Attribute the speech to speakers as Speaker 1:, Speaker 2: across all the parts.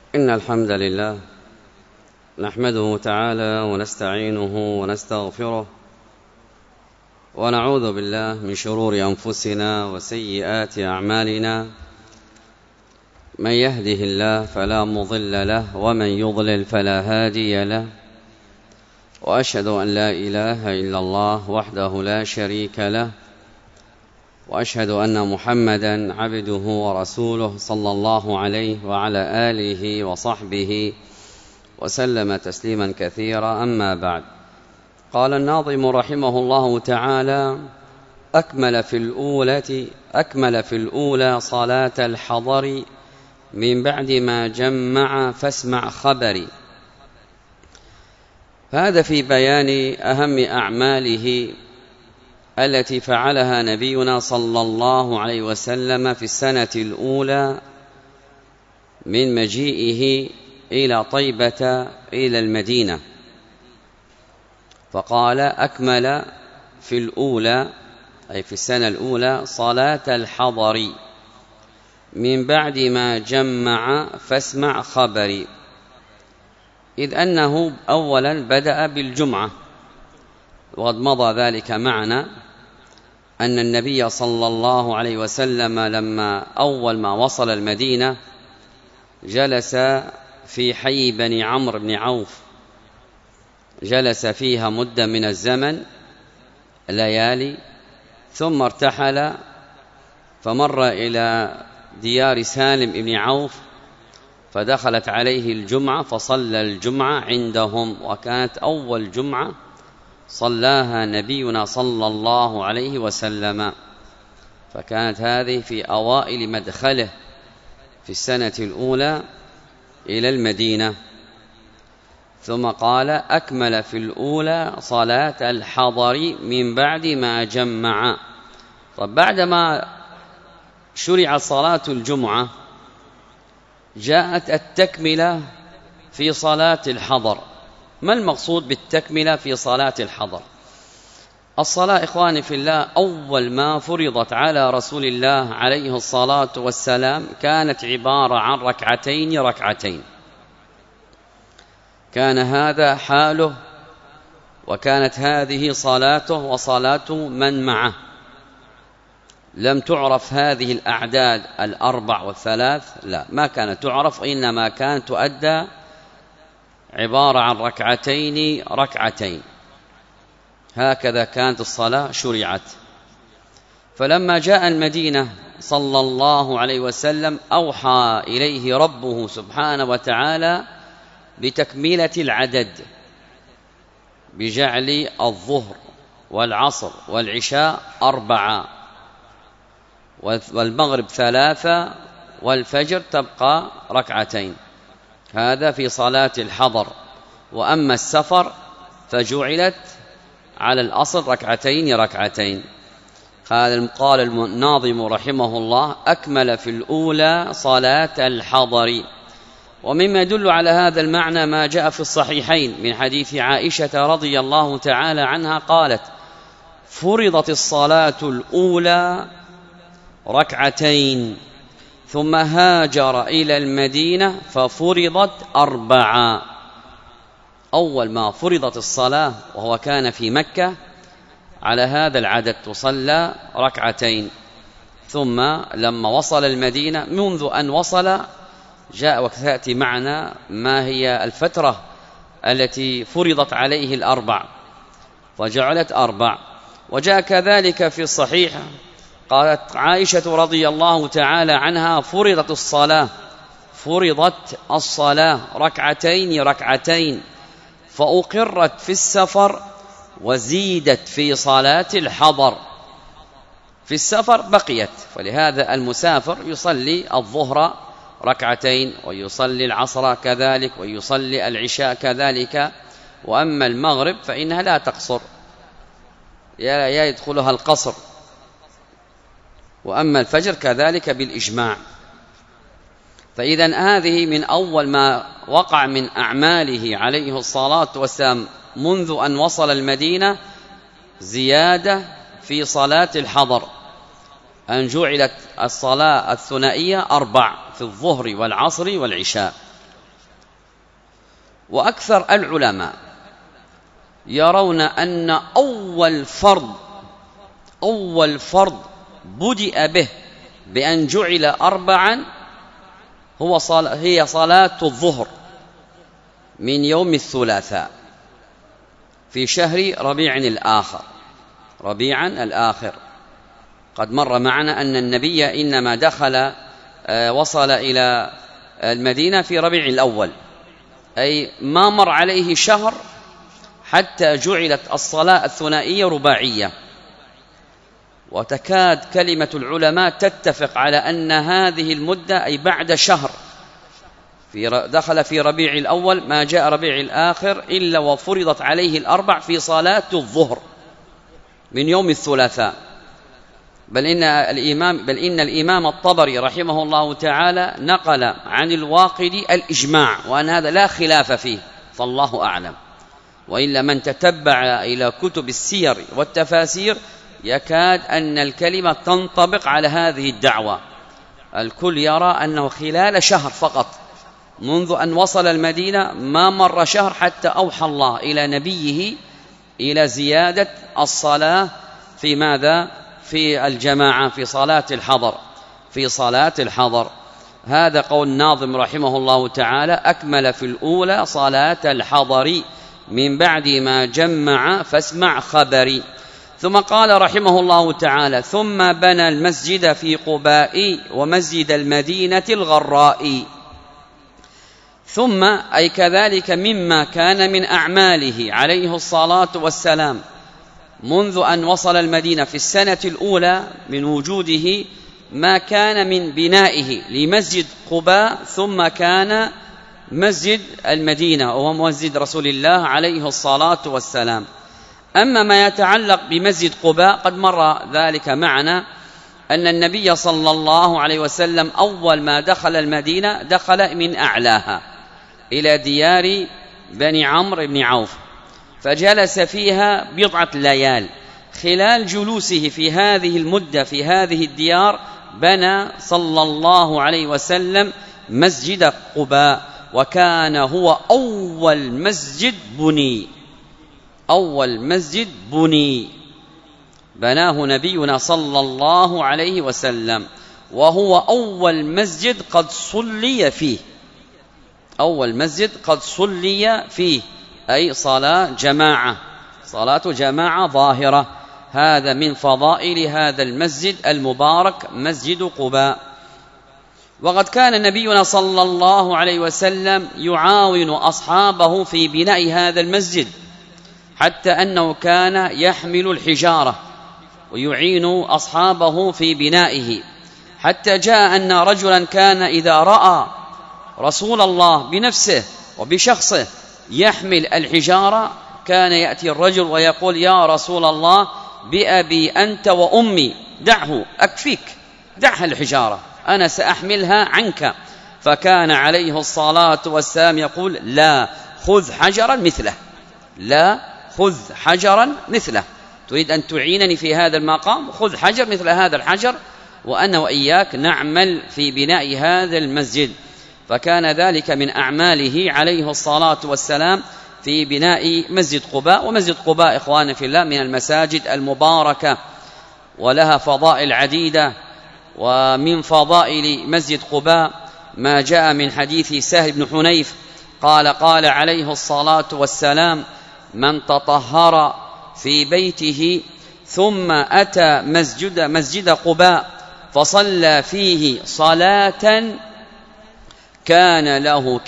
Speaker 1: إن الحمد لله نحمده تعالى ونستعينه ونستغفره ونعوذ بالله من شرور أنفسنا وسيئات أعمالنا. من يهده الله فلا مضل له ومن يضلل فلا هادي له، وأشهد أن لا إله إلا الله وحده لا شريك له، وأشهد أن محمدًا عبده ورسوله صلى الله عليه وعلى آله وصحبه وسلم تسليمًا كثيرا. أما بعد، قال الناظم رحمه الله تعالى: أكمل في الأولى صلاة الحضر من بعد ما جمع فاسمع خبري. هذا في بيان أهم أعماله التي فعلها نبينا صلى الله عليه وسلم في السنة الأولى من مجيئه إلى طيبة إلى المدينة، فقال: أكمل في الأولى أي في السنة الأولى صلاة الحضر من بعد ما جمع فاسمع خبري، إذ أنه أولا بدأ بالجمعة، وقد مضى ذلك معنا أن النبي صلى الله عليه وسلم لما أول ما وصل المدينة جلس في حي بني عمرو بن عوف، جلس فيها مدة من الزمن ليالي، ثم ارتحل فمر إلى ديار سالم بن عوف، فدخلت عليه الجمعة فصلى الجمعة عندهم، وكانت أول جمعة صلاها نبينا صلى الله عليه وسلم، فكانت هذه في أوائل مدخله في السنة الأولى إلى المدينة. ثم قال: أكمل في الأولى صلاة الحضر من بعد ما جمع. طب بعدما شرع صلاة الجمعة جاءت التكملة في صلاة الحضر. ما المقصود بالتكملة في صلاة الحضر؟ الصلاة إخواني في الله أول ما فرضت على رسول الله عليه الصلاة والسلام كانت عبارة عن ركعتين، كان هذا حاله، وكانت هذه صلاته وصلاة من معه. لم تعرف هذه الأعداد 4 و3، لا، ما كانت تعرف، إنما كانت تؤدى عبارة عن ركعتين، هكذا كانت الصلاة شرعت. فلما جاء المدينة صلى الله عليه وسلم أوحى إليه ربه سبحانه وتعالى بتكملة العدد، بجعل الظهر والعصر والعشاء 4، والمغرب 3، والفجر تبقى 2. هذا في صلاة الحضر. وأما السفر فجعلت على الأصل 2 قال الناظم رحمه الله: أكمل في الأولى صلاة الحضر. ومما يدل على هذا المعنى ما جاء في الصحيحين من حديث عائشة رضي الله تعالى عنها قالت: فرضت الصلاة الأولى 2، ثم هاجر إلى المدينة ففرضت 4. أول ما فرضت الصلاة وهو كان في مكة على هذا العدد تصلى 2، ثم لما وصل المدينة منذ أن وصل جاء، وتأتي معنا ما هي الفترة التي فرضت عليه 4 فجعلت 4. وجاء كذلك في الصحيح قالت عائشة رضي الله تعالى عنها: فرضت الصلاة 2 فأقرت في السفر وزيدت في صلاة الحضر. في السفر بقيت، فلهذا المسافر يصلي الظهر 2 ويصلي العصر كذلك ويصلي العشاء كذلك. وأما المغرب فإنها لا تقصر، لا يدخلها القصر. وأما الفجر كذلك بالإجماع. فإذن هذه من أول ما وقع من أعماله عليه الصلاة والسلام منذ أن وصل المدينة زيادة في صلاة الحضر، أن جعلت الصلاة الثنائية 4 في الظهر والعصر والعشاء. وأكثر العلماء يرون أن أول فرض بدأ به بأن جعل 4 هي صلاة الظهر من يوم الثلاثاء في شهر ربيع الآخر. قد مر معنا أن النبي إنما وصل إلى المدينة في ربيع الأول، أي ما مر عليه شهر حتى جعلت الصلاة الثنائية رباعية. وتكاد كلمة العلماء تتفق على أن هذه المدة أي بعد شهر دخل في ربيع الأول ما جاء ربيع الآخر إلا وفرضت عليه 4 في صلاة الظهر من يوم الثلاثاء. بل إن الإمام الطبري رحمه الله تعالى نقل عن الواقدي الإجماع، وأن هذا لا خلاف فيه، فالله أعلم. وإلا من تتبع إلى كتب السير والتفاسير يكاد أن الكلمة تنطبق على هذه الدعوة. الكل يرى أنه خلال شهر فقط منذ أن وصل المدينة ما مر شهر حتى أوحى الله إلى نبيه إلى زيادة الصلاة في ماذا؟ في الجماعة، في صلاة الحضر. هذا قول الناظم رحمه الله تعالى: أكمل في الأولى صلاة الحضر من بعد ما جمع فاسمع خبري. ثم قال رحمه الله تعالى: ثم بنى المسجد في قباء ومسجد المدينة الغراء. ثم أي كذلك مما كان من أعماله عليه الصلاة والسلام منذ أن وصل المدينة في السنة الأولى من وجوده ما كان من بنائه لمسجد قباء، ثم كان مسجد المدينة وهو مسجد رسول الله عليه الصلاة والسلام. أما ما يتعلق بمسجد قباء قد مر ذلك معنا، أن النبي صلى الله عليه وسلم أول ما دخل المدينة دخل من أعلاها إلى ديار بني عمرو بن عوف، فجلس فيها 10 ليال. خلال جلوسه في هذه المدة في هذه الديار بنى صلى الله عليه وسلم مسجد قباء، وكان هو أول مسجد بني بناه نبينا صلى الله عليه وسلم، وهو أول مسجد قد صلي فيه أي صلاة جماعة ظاهرة. هذا من فضائل هذا المسجد المبارك مسجد قباء. وقد كان نبينا صلى الله عليه وسلم يعاون أصحابه في بناء هذا المسجد، حتى أنه كان يحمل الحجارة ويعين أصحابه في بنائه، حتى جاء أن رجلا كان إذا رأى رسول الله بنفسه وبشخصه يحمل الحجارة كان يأتي الرجل ويقول: يا رسول الله بأبي أنت وأمي دعه، أكفيك، دعها الحجارة، أنا سأحملها عنك. فكان عليه الصلاة والسلام يقول: لا، خذ حجرا مثله، تريد أن تعينني في هذا المقام، خذ حجر مثل هذا الحجر وأنا وإياك نعمل في بناء هذا المسجد. فكان ذلك من أعماله عليه الصلاة والسلام في بناء مسجد قباء. ومسجد قباء إخواني في الله من المساجد المباركة ولها فضائل عديدة. ومن فضائل مسجد قباء ما جاء من حديث سهل بن حنيف قال عليه الصلاة والسلام: من تطهر في بيته ثم أتى مسجد قباء فصلى فيه صلاة كان له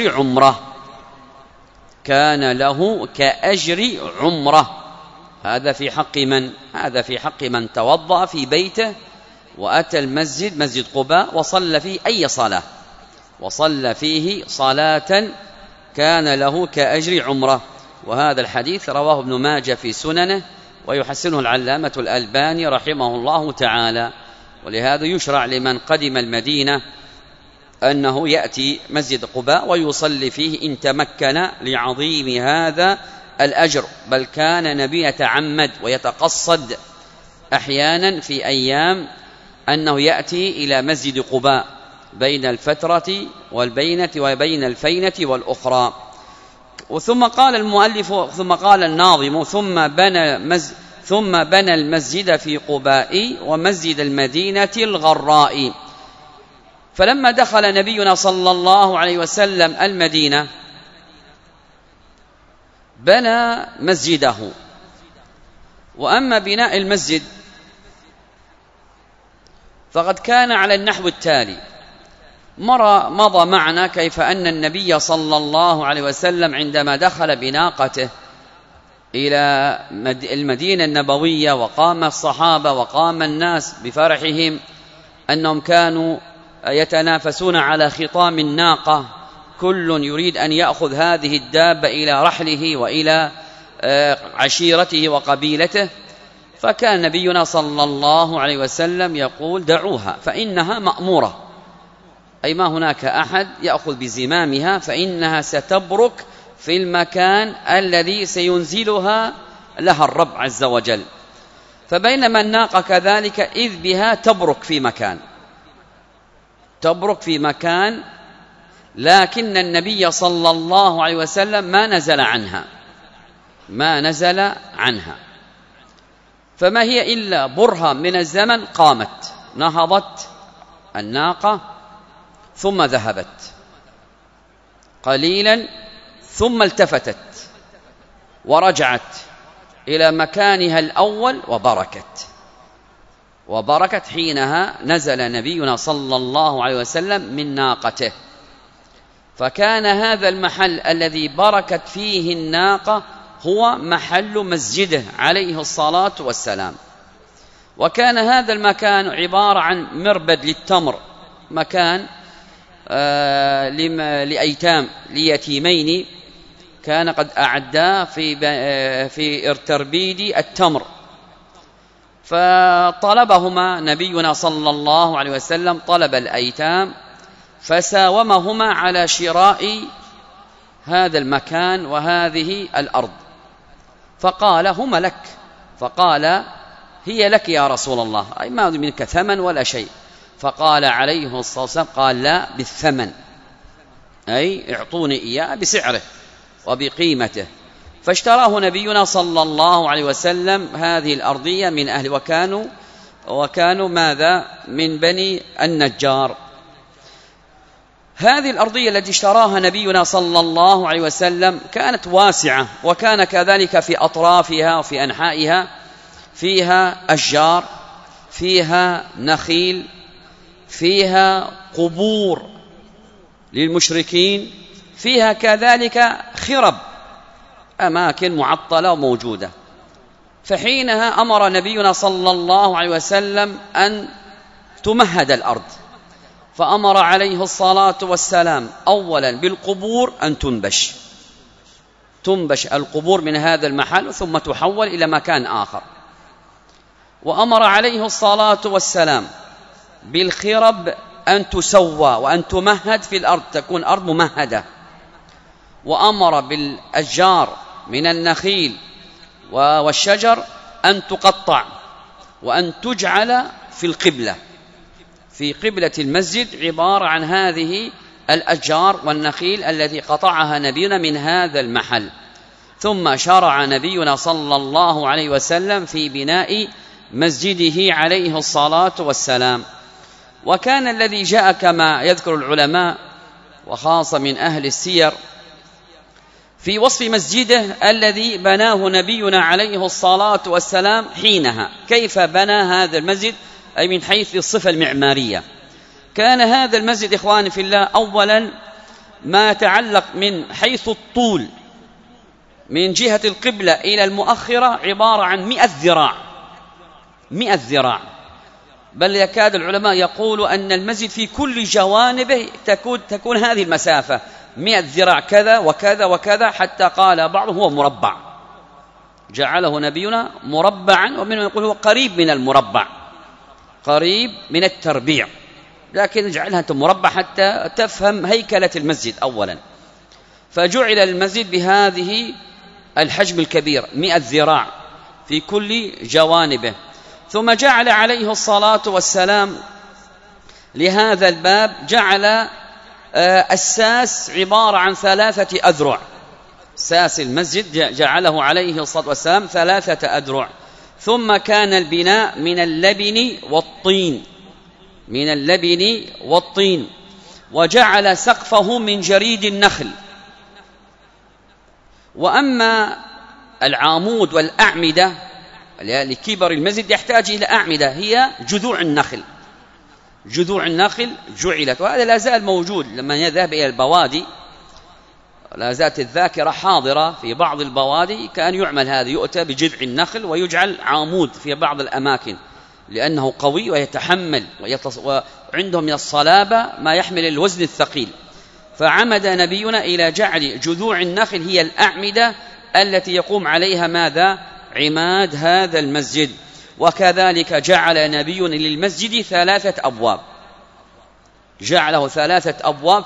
Speaker 1: كأجر عمرة. هذا في حق من؟ هذا في حق من توضأ في بيته وأتى المسجد مسجد قباء وصلى فيه أي صلاة، وصلى فيه صلاة كان له كأجر عمرة. وهذا الحديث رواه ابن ماجه في سننه ويحسنه العلامة الألباني رحمه الله تعالى. ولهذا يشرع لمن قدم المدينة أنه يأتي مسجد قباء ويصلي فيه إن تمكن لعظيم هذا الأجر. بل كان نبي يتعمد ويتقصد أحيانا في أيام أنه يأتي إلى مسجد قباء بين الفترة والبينة وبين الفينة والأخرى. ثم قال المؤلف ثم قال الناظم ثم بنى المسجد في قباء ومسجد المدينة الغراء. فلما دخل نبينا صلى الله عليه وسلم المدينة بنى مسجده. وأما بناء المسجد فقد كان على النحو التالي: مضى معنا كيف أن النبي صلى الله عليه وسلم عندما دخل بناقته إلى المدينة النبوية وقام الصحابة وقام الناس بفرحهم أنهم كانوا يتنافسون على خطام الناقة، كل يريد أن يأخذ هذه الدابة إلى رحله وإلى عشيرته وقبيلته، فكان نبينا صلى الله عليه وسلم يقول: دعوها فإنها مأمورة، أي ما هناك أحد يأخذ بزمامها فإنها ستبرك في المكان الذي سينزلها لها الرب عز وجل. فبينما الناقة كذلك إذ بها تبرك في مكان، لكن النبي صلى الله عليه وسلم ما نزل عنها. فما هي إلا برهة من الزمن، قامت نهضت الناقة ثم ذهبت قليلا ثم التفتت ورجعت إلى مكانها الأول وبركت حينها نزل نبينا صلى الله عليه وسلم من ناقته. فكان هذا المحل الذي بركت فيه الناقة هو محل مسجده عليه الصلاة والسلام. وكان هذا المكان عبارة عن مربد للتمر، مكان ليتيمين كان قد أعدا في ارتربيد التمر، فطلبهما نبينا صلى الله عليه وسلم طلب الأيتام، فساومهما على شراء هذا المكان وهذه الأرض، فقال: هما لك. فقال: هي لك يا رسول الله، أي ما منك ثمن ولا شيء. فقال عليه الصلاة والسلام: قال: لا، بالثمن، أي اعطوني إياه بسعره وبقيمته. فاشتراه نبينا صلى الله عليه وسلم هذه الأرضية من أهل، وكانوا ماذا؟ من بني النجار. هذه الأرضية التي اشتراها نبينا صلى الله عليه وسلم كانت واسعة، وكان كذلك في أطرافها وفي أنحائها فيها أشجار، فيها نخيل، فيها قبور للمشركين، فيها كذلك خرب، أماكن معطلة وموجودة. فحينها أمر نبينا صلى الله عليه وسلم أن تمهد الأرض، فأمر عليه الصلاة والسلام أولا بالقبور أن تنبش القبور من هذا المحل ثم تحول إلى مكان آخر. وأمر عليه الصلاة والسلام بالخرب أن تسوى وأن تمهد في الأرض، تكون أرض ممهدة. وأمر بالأشجار من النخيل والشجر أن تقطع وأن تجعل في قبلة المسجد، عبارة عن هذه الأشجار والنخيل التي قطعها نبينا من هذا المحل. ثم شرع نبينا صلى الله عليه وسلم في بناء مسجده عليه الصلاة والسلام. وكان الذي جاء كما يذكر العلماء وخاصة من أهل السير في وصف مسجده الذي بناه نبينا عليه الصلاة والسلام حينها، كيف بنى هذا المسجد، أي من حيث الصفة المعمارية. كان هذا المسجد إخواني في الله أولا ما يتعلق من حيث الطول من جهة القبلة إلى المؤخرة عبارة عن 100 ذراع، بل يكاد العلماء يقولوا أن المسجد في كل جوانبه تكون هذه المسافة 100 ذراع كذا وكذا وكذا، حتى قال بعضهم هو مربع، جعله نبينا مربعا، ومنهم يقول هو قريب من المربع، قريب من التربيع، لكن اجعلها أنت مربع حتى تفهم هيكلة المسجد أولا. فجعل المسجد بهذه الحجم الكبير 100 ذراع في كل جوانبه. ثم جعل عليه الصلاة والسلام لهذا الباب جعل الساس عبارة عن 3 أذرع، ساس المسجد جعله عليه الصلاة والسلام 3 أذرع. ثم كان البناء من اللبن والطين، وجعل سقفه من جريد النخل. وأما العامود والأعمدة لكبر المسجد يحتاج إلى أعمدة، هي جذوع النخل جعلت، وهذا لا زال موجود. لما يذهب إلى البوادي لا زالت الذاكرة حاضرة في بعض البوادي، كان يعمل هذا، يؤتى بجذع النخل ويجعل عامود في بعض الأماكن لأنه قوي ويتحمل وعندهم من الصلابة ما يحمل الوزن الثقيل. فعمد نبينا إلى جعل جذوع النخل هي الأعمدة التي يقوم عليها ماذا؟ عماد هذا المسجد. وكذلك جعل نبي للمسجد 3 أبواب، جعله 3 أبواب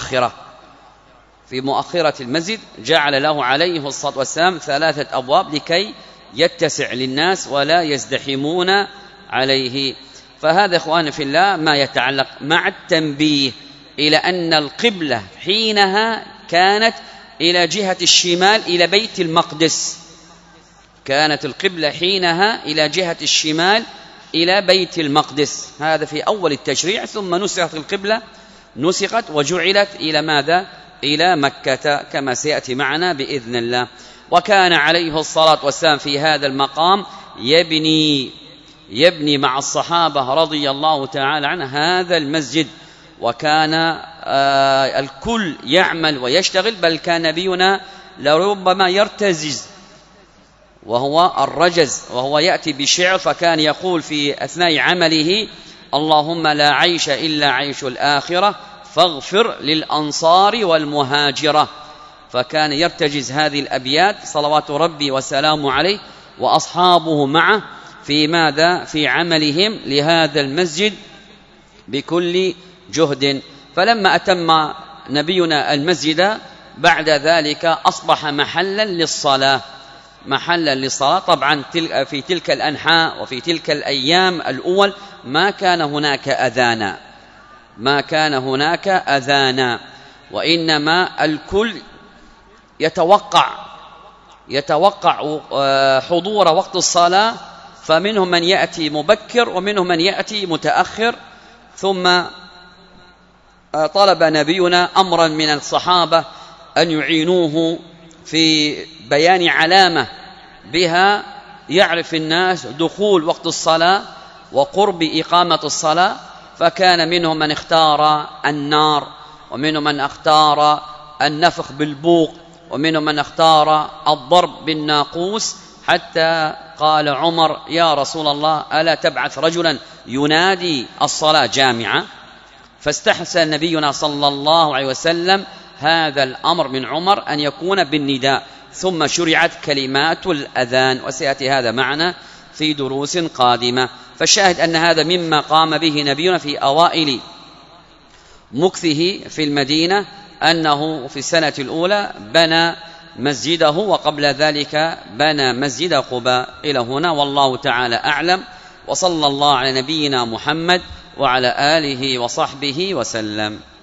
Speaker 1: في مؤخرة المسجد، جعل له عليه الصلاة والسلام 3 أبواب لكي يتسع للناس ولا يزدحمون عليه. فهذا إخواني في الله ما يتعلق مع التنبيه إلى أن القبلة حينها كانت إلى جهة الشمال إلى بيت المقدس، كانت القبلة حينها إلى جهة الشمال إلى بيت المقدس، هذا في أول التشريع. ثم نسخت القبلة، نسخت وجعلت إلى ماذا؟ إلى مكة كما سيأتي معنا بإذن الله. وكان عليه الصلاة والسلام في هذا المقام يبني مع الصحابة رضي الله تعالى عنه هذا المسجد، وكان الكل يعمل ويشتغل، بل كان نبينا لربما يرتزز وهو الرجز، وهو يأتي بشعر، فكان يقول في أثناء عمله: اللهم لا عيش إلا عيش الآخرة فاغفر للأنصار والمهاجرة. فكان يرتجز هذه الأبيات صلوات ربي وسلامه عليه وأصحابه معه في ماذا؟ في عملهم لهذا المسجد بكل جهد. فلما أتم نبينا المسجد بعد ذلك أصبح محلا للصلاة. طبعا في تلك الأنحاء وفي تلك الأيام الأول ما كان هناك أذانا، وإنما الكل يتوقع حضور وقت الصلاة، فمنهم من يأتي مبكر ومنهم من يأتي متأخر. ثم طلب نبينا أمرا من الصحابة أن يعينوه في بيان علامة بها يعرف الناس دخول وقت الصلاة وقرب إقامة الصلاة. فكان منهم من اختار النار، ومنهم من اختار النفخ بالبوق، ومنهم من اختار الضرب بالناقوس، حتى قال عمر: يا رسول الله ألا تبعث رجلا ينادي الصلاة جامعة؟ فاستحسن نبينا صلى الله عليه وسلم هذا الأمر من عمر أن يكون بالنداء، ثم شرعت كلمات الأذان، وسيأتي هذا معنا في دروس قادمة. فالشاهد أن هذا مما قام به نبينا في أوائل مكثه في المدينة، أنه في السنة الأولى بنى مسجده، وقبل ذلك بنى مسجد قباء. إلى هنا والله تعالى أعلم، وصلى الله على نبينا محمد وعلى آله وصحبه وسلم.